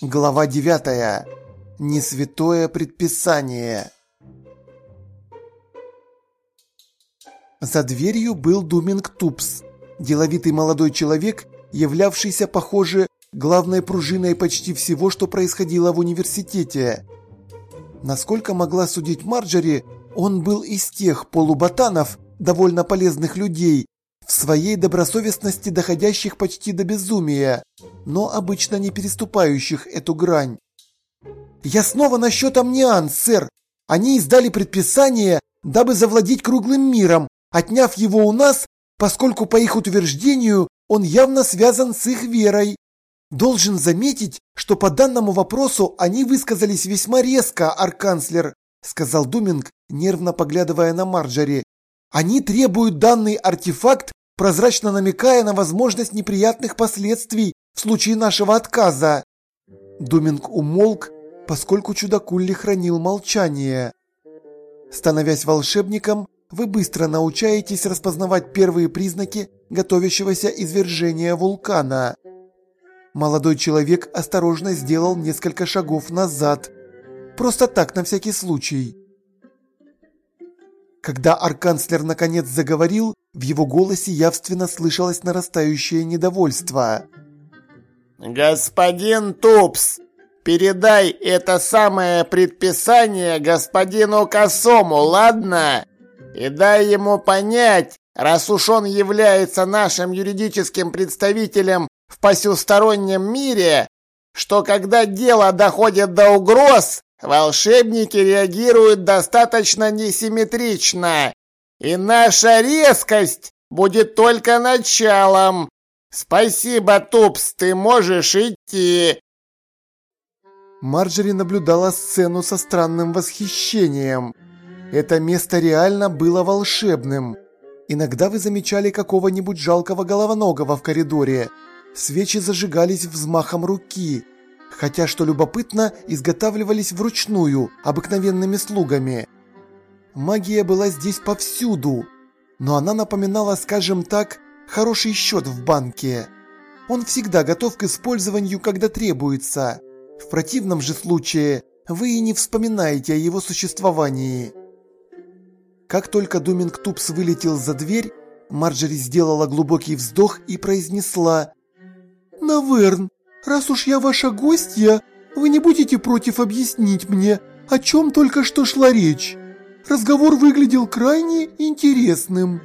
Глава 9. Несвятое предписание. За дверью был Думинг Тупс, деловитый молодой человек, являвшийся, похоже, главной пружиной почти всего, что происходило в университете. Насколько могла судить Марджори, он был из тех полуботанов, довольно полезных людей, в своей добросовестности доходящих почти до безумия, но обычно не переступающих эту грань. «Я снова насчет Омниан, сэр. Они издали предписание, дабы завладеть круглым миром, отняв его у нас, поскольку, по их утверждению, он явно связан с их верой. Должен заметить, что по данному вопросу они высказались весьма резко, арканцлер», сказал Думинг, нервно поглядывая на Марджори. «Они требуют данный артефакт, прозрачно намекая на возможность неприятных последствий в случае нашего отказа». Думинг умолк, поскольку чудакулли хранил молчание. Становясь волшебником, вы быстро научаетесь распознавать первые признаки готовящегося извержения вулкана. Молодой человек осторожно сделал несколько шагов назад. Просто так, на всякий случай. Когда арканцлер наконец заговорил, в его голосе явственно слышалось нарастающее недовольство. «Господин Тупс, передай это самое предписание господину Косому, ладно? И дай ему понять, раз уж он является нашим юридическим представителем в посюстороннем мире, что когда дело доходит до угроз, волшебники реагируют достаточно несимметрично, и наша резкость будет только началом. Спасибо, Тупс, ты можешь идти». Марджори наблюдала сцену со странным восхищением. Это место реально было волшебным. Иногда вы замечали какого-нибудь жалкого головоногого в коридоре. Свечи зажигались взмахом руки, хотя, что любопытно, изготавливались вручную, обыкновенными слугами. Магия была здесь повсюду, но она напоминала, скажем так, хороший счет в банке. Он всегда готов к использованию, когда требуется. В противном же случае вы и не вспоминаете о его существовании. Как только Думинг Тупс вылетел за дверь, Марджори сделала глубокий вздох и произнесла: «Наверн, раз уж я ваша гостья, вы не будете против объяснить мне, о чем только что шла речь? Разговор выглядел крайне интересным».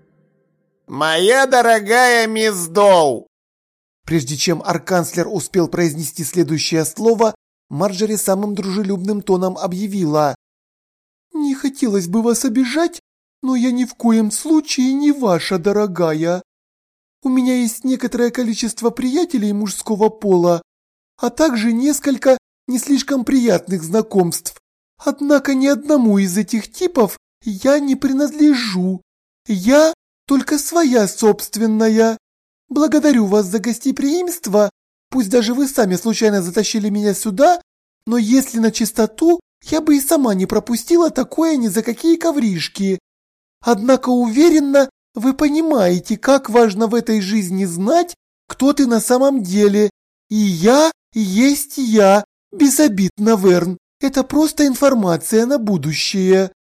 «Моя дорогая мисс Доу!» Прежде чем арканцлер успел произнести следующее слово, Марджори самым дружелюбным тоном объявила: «Не хотелось бы вас обижать, но я ни в коем случае не ваша дорогая. У меня есть некоторое количество приятелей мужского пола, а также несколько не слишком приятных знакомств. Однако ни одному из этих типов я не принадлежу. Я только своя собственная. Благодарю вас за гостеприимство, пусть даже вы сами случайно затащили меня сюда, но если на чистоту, я бы и сама не пропустила такое ни за какие ковришки. Однако уверена, вы понимаете, как важно в этой жизни знать, кто ты на самом деле. И я есть я, без обид, Наверн. Это просто информация на будущее».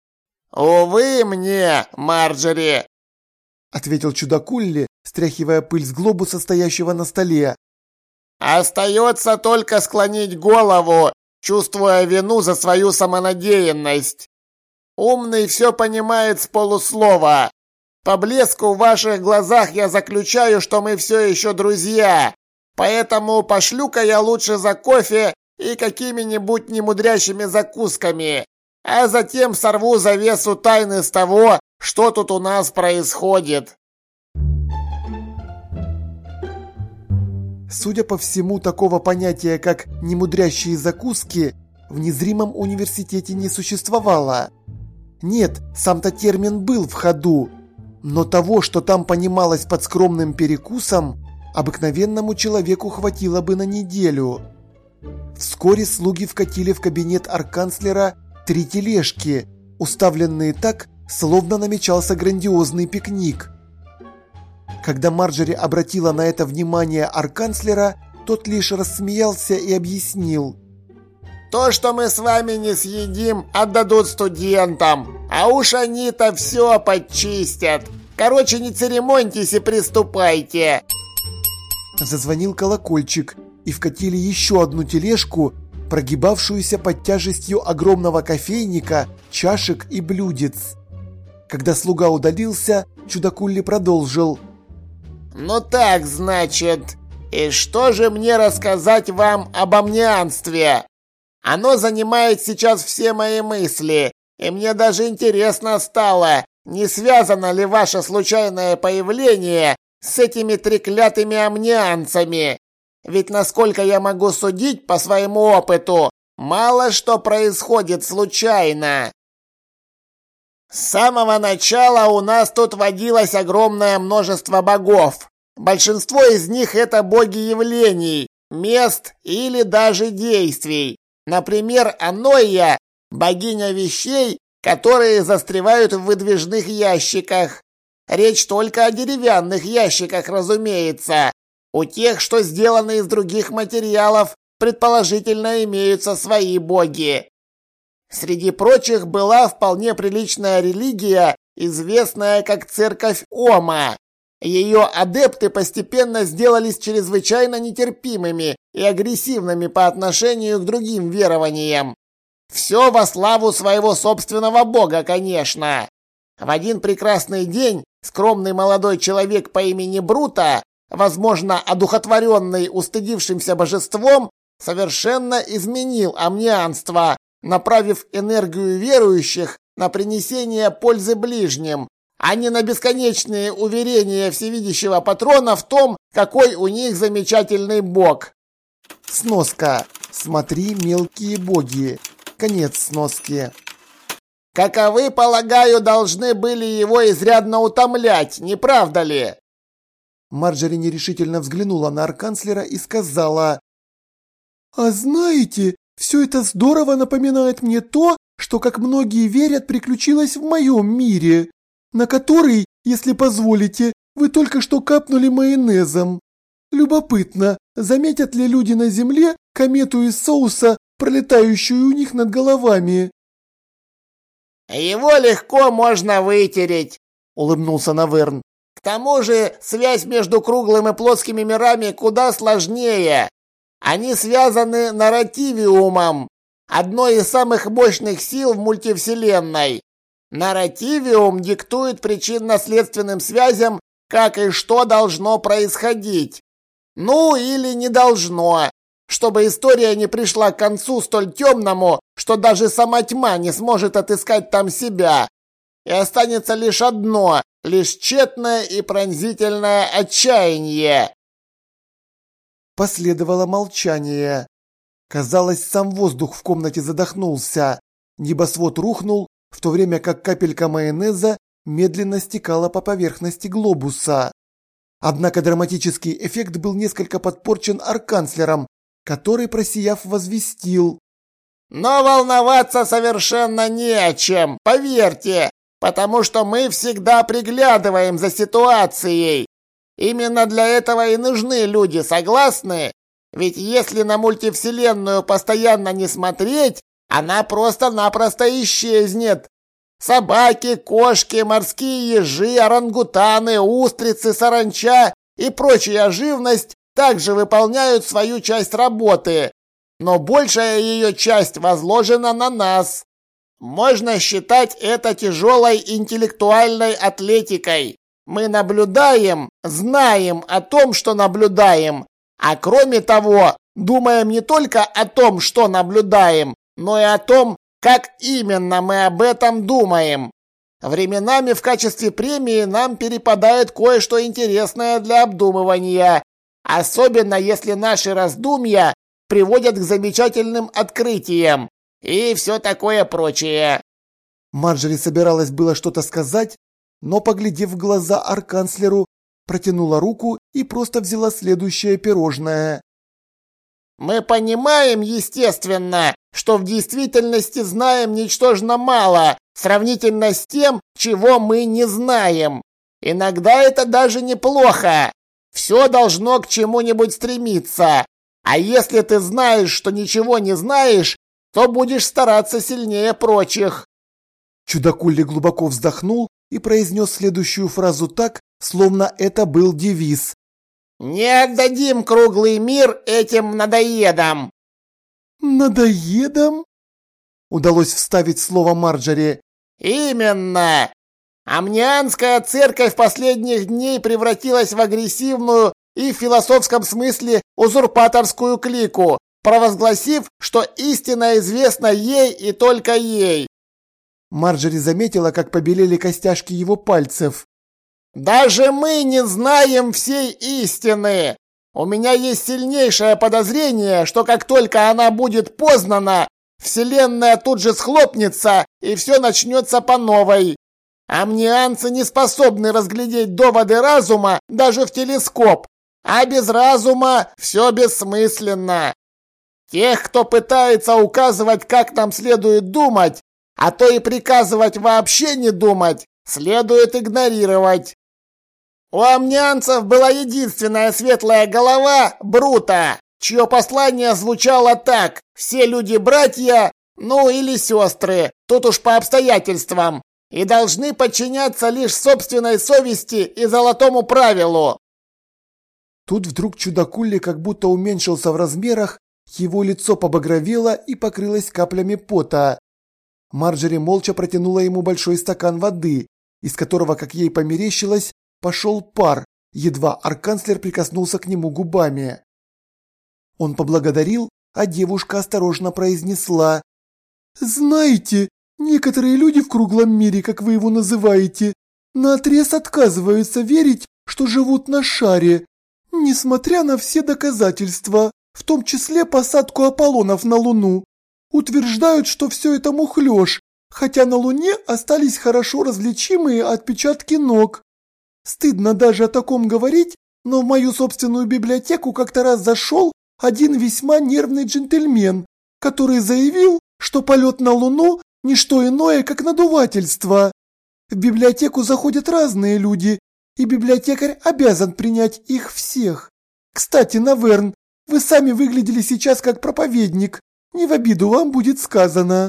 «Увы мне, Марджори», — ответил чудакулли, стряхивая пыль с глобуса, стоящего на столе. «Остается только склонить голову, чувствуя вину за свою самонадеянность. Умный все понимает с полуслова. По блеску в ваших глазах я заключаю, что мы все еще друзья, поэтому пошлю-ка я лучше за кофе и какими-нибудь немудрящими закусками, а затем сорву завесу тайны с того, что тут у нас происходит». Судя по всему, такого понятия, как «немудрящие закуски», в незримом университете не существовало. Нет, сам-то термин был в ходу, но того, что там понималось под скромным перекусом, обыкновенному человеку хватило бы на неделю. Вскоре слуги вкатили в кабинет арканцлера 3 тележки, уставленные так, словно намечался грандиозный пикник. Когда Марджори обратила на это внимание арканцлера, Тот лишь рассмеялся и объяснил. То, что мы с вами не съедим, отдадут студентам. А уж они-то все подчистят. Короче, не церемоньтесь и приступайте. Зазвонил колокольчик, и вкатили еще одну тележку, прогибавшуюся под тяжестью огромного кофейника, чашек и блюдец. Когда слуга удалился, чудакулли продолжил. Ну так, значит, и что же мне рассказать вам об амнианстве? Оно занимает сейчас все мои мысли, и мне даже интересно стало, не связано ли ваше случайное появление с этими треклятыми амнианцами. Ведь, насколько я могу судить по своему опыту, мало что происходит случайно. С самого начала у нас тут водилось огромное множество богов. Большинство из них это боги явлений, мест или даже действий. Например, Анойя – богиня вещей, которые застревают в выдвижных ящиках. Речь только о деревянных ящиках, разумеется. У тех, что сделаны из других материалов, предположительно имеются свои боги. Среди прочих была вполне приличная религия, известная как Церковь Ома. Ее адепты постепенно сделались чрезвычайно нетерпимыми и агрессивными по отношению к другим верованиям. Все во славу своего собственного бога, конечно. В один прекрасный день скромный молодой человек по имени Брута, возможно, одухотворенный устыдившимся божеством, совершенно изменил амнианство, направив энергию верующих на принесение пользы ближним, а не на бесконечные уверения всевидящего патрона в том, какой у них замечательный бог. Сноска. Смотри, мелкие боги. Конец сноски. Каковы, полагаю, должны были его изрядно утомлять, не правда ли? Марджори нерешительно взглянула на арканцлера и сказала: «А знаете, все это здорово напоминает мне то, что, как многие верят, приключилось в моем мире, на который, если позволите, вы только что капнули майонезом. Любопытно, заметят ли люди на Земле комету из соуса, пролетающую у них над головами?» «Его легко можно вытереть», — улыбнулся Наверн. «К тому же связь между круглым и плоскими мирами куда сложнее. Они связаны нарративиумом, одной из самых мощных сил в мультивселенной. Нарративиум диктует причинно-следственным связям, как и что должно происходить. Ну или не должно, чтобы история не пришла к концу столь темному, что даже сама тьма не сможет отыскать там себя. И останется лишь одно, лишь тщетное и пронзительное отчаяние». Последовало молчание. Казалось, сам воздух в комнате задохнулся. Небосвод рухнул, в то время как капелька майонеза медленно стекала по поверхности глобуса. Однако драматический эффект был несколько подпорчен арканцлером, который, просияв, возвестил: «Но волноваться совершенно не о чем, поверьте, потому что мы всегда приглядываем за ситуацией. Именно для этого и нужны люди, согласны? Ведь если на мультивселенную постоянно не смотреть, она просто-напросто исчезнет. Собаки, кошки, морские ежи, орангутаны, устрицы, саранча и прочая живность также выполняют свою часть работы, но большая ее часть возложена на нас. Можно считать это тяжелой интеллектуальной атлетикой. Мы наблюдаем, знаем о том, что наблюдаем, а кроме того, думаем не только о том, что наблюдаем, но и о том, как именно мы об этом думаем. Временами в качестве премии нам перепадает кое-что интересное для обдумывания, особенно если наши раздумья приводят к замечательным открытиям и все такое прочее». Марджори собиралась было что-то сказать, но, поглядев в глаза арканцлеру, протянула руку и просто взяла следующее пирожное. «Мы понимаем, естественно, что в действительности знаем ничтожно мало, сравнительно с тем, чего мы не знаем. Иногда это даже неплохо. Все должно к чему-нибудь стремиться. А если ты знаешь, что ничего не знаешь, то будешь стараться сильнее прочих». Чудакулли глубоко вздохнул и произнес следующую фразу так, словно это был девиз. «Не отдадим круглый мир этим надоедам». «Надоедам?» Удалось вставить слово Марджори. «Именно! Амнианская церковь последних дней превратилась в агрессивную и в философском смысле узурпаторскую клику, провозгласив, что истина известна ей и только ей». Марджори заметила, как побелели костяшки его пальцев. «Даже мы не знаем всей истины. У меня есть сильнейшее подозрение, что как только она будет познана, Вселенная тут же схлопнется, и все начнется по новой. Амнианцы не способны разглядеть доводы разума даже в телескоп, а без разума все бессмысленно. Тех, кто пытается указывать, как нам следует думать, а то и приказывать вообще не думать, следует игнорировать. У амнианцев была единственная светлая голова – Брута, чье послание звучало так: «Все люди братья, ну или сестры, тут уж по обстоятельствам, и должны подчиняться лишь собственной совести и золотому правилу». Тут вдруг чудакулли как будто уменьшился в размерах, его лицо побагровело и покрылось каплями пота. Марджори молча протянула ему большой стакан воды, из которого, как ей померещилось, пошел пар, едва арканцлер прикоснулся к нему губами. Он поблагодарил, а девушка осторожно произнесла: «Знаете, некоторые люди в круглом мире, как вы его называете, наотрез отказываются верить, что живут на шаре, несмотря на все доказательства, в том числе посадку Аполлонов на Луну. Утверждают, что все это мухлёж, хотя на Луне остались хорошо различимые отпечатки ног. Стыдно даже о таком говорить, но в мою собственную библиотеку как-то раз зашел один весьма нервный джентльмен, который заявил, что полет на Луну – не что иное, как надувательство. В библиотеку заходят разные люди, и библиотекарь обязан принять их всех. Кстати, Наверн, вы сами выглядели сейчас как проповедник, не в обиду вам будет сказано».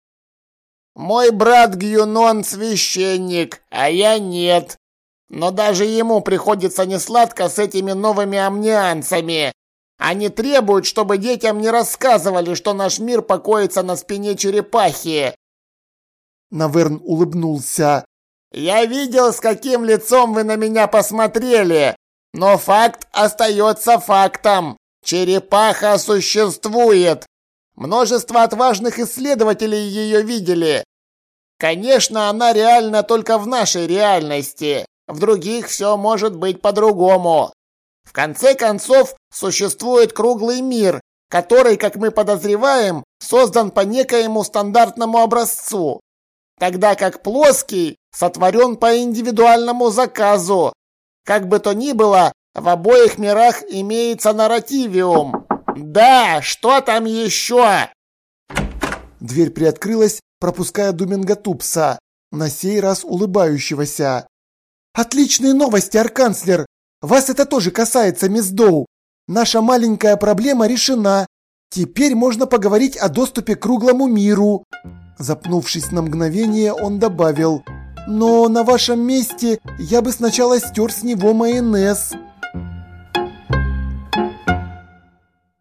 «Мой брат Гюнон священник, а я нет. Но даже ему приходится несладко с этими новыми амнианцами. Они требуют, чтобы детям не рассказывали, что наш мир покоится на спине черепахи». Наверн улыбнулся. «Я видел, с каким лицом вы на меня посмотрели, но факт остается фактом. Черепаха существует. Множество отважных исследователей ее видели. Конечно, она реальна только в нашей реальности. В других все может быть по-другому. В конце концов, существует круглый мир, который, как мы подозреваем, создан по некоему стандартному образцу, тогда как плоский сотворен по индивидуальному заказу. Как бы то ни было, в обоих мирах имеется нарративиум. Да, что там еще?» Дверь приоткрылась, пропуская Думинга Тупса, на сей раз улыбающегося. «Отличные новости, арканцлер! Вас это тоже касается, мисс Доу. Наша маленькая проблема решена. Теперь можно поговорить о доступе к круглому миру». Запнувшись на мгновение, он добавил: «Но на вашем месте я бы сначала стер с него майонез».